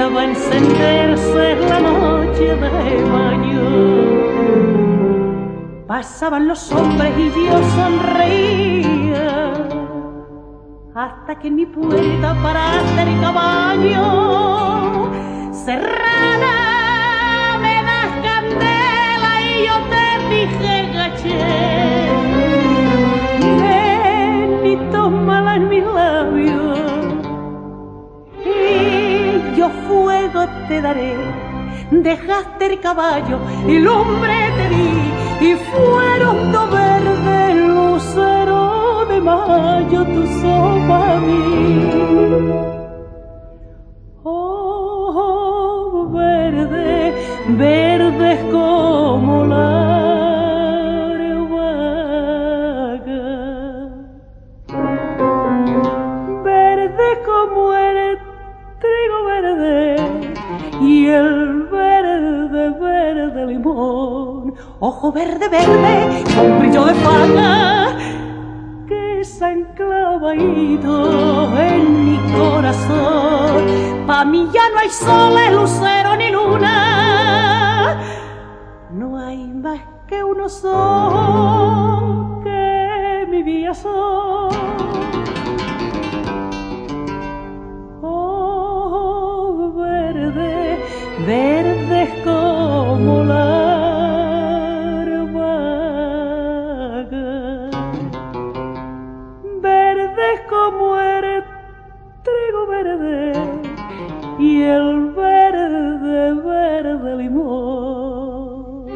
va a encenderse la noche de mayo. Pasaban los hombres y yo sonreía, hasta que en mi puerta paraste el caballo. Serrana, me das candela y yo te dije gaché. Ven y tómala en mis labios y yo fuego te daré. Dejaste el caballo y lumbre te di, y fueron dos verdes luceros de mayo tu sopa a mí. Oh, verde, verdes como la vaga, verde como el trigo verde y el verde, verde limón. Ojo verde, verde, con brillo de faga, que se ha enclavadito en mi corazón. Pa' mí ya no hay soles, lucero ni luna, no hay más que uno solo que mi vida son. Oh, verde, verdes como la como el trigo verde y el verde, verde limón.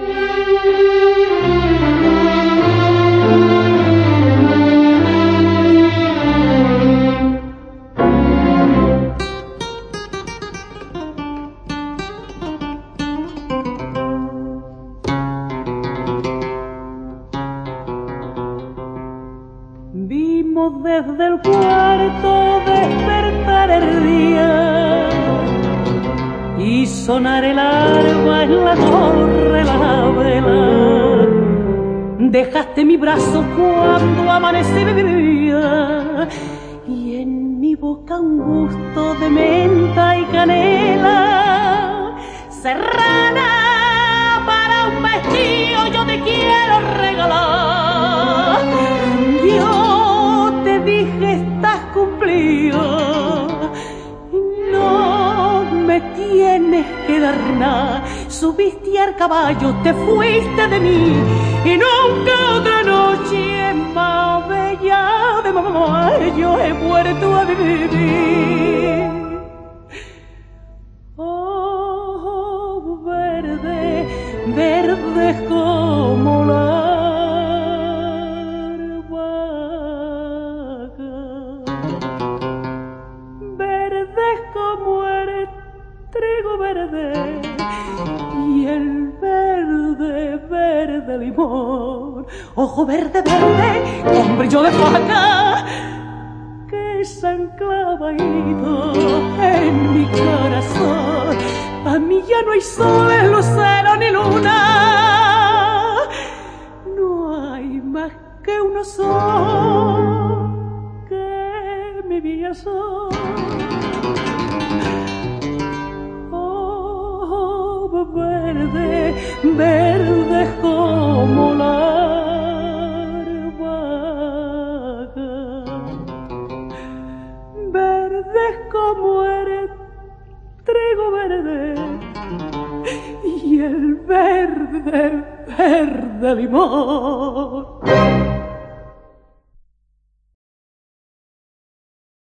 Vimos desde el cuarto despertar el día y sonar el arpa en la torre la vela. Dejaste mi brazo cuando amanecía y en mi boca un gusto de menta y canela. Serrana, para un vestido yo te quiero regalar. Yo te dije estás cumplido, no me tienes que dar nada. Subiste al caballo, te fuiste de mí y nunca otra noche más bella de mamá yo he vuelto a vivir. Oh, verde, verde como la como el trigo verde y el verde, verde limón. Ojo verde, verde, con brillo de faca, que se ha enclavadito en mi corazón. A mí ya no hay soles, lucero ni luna, no hay más que uno solo que mi vida son. Verde, verde como la vaga, verde como el trigo verde y el verde, verde limón.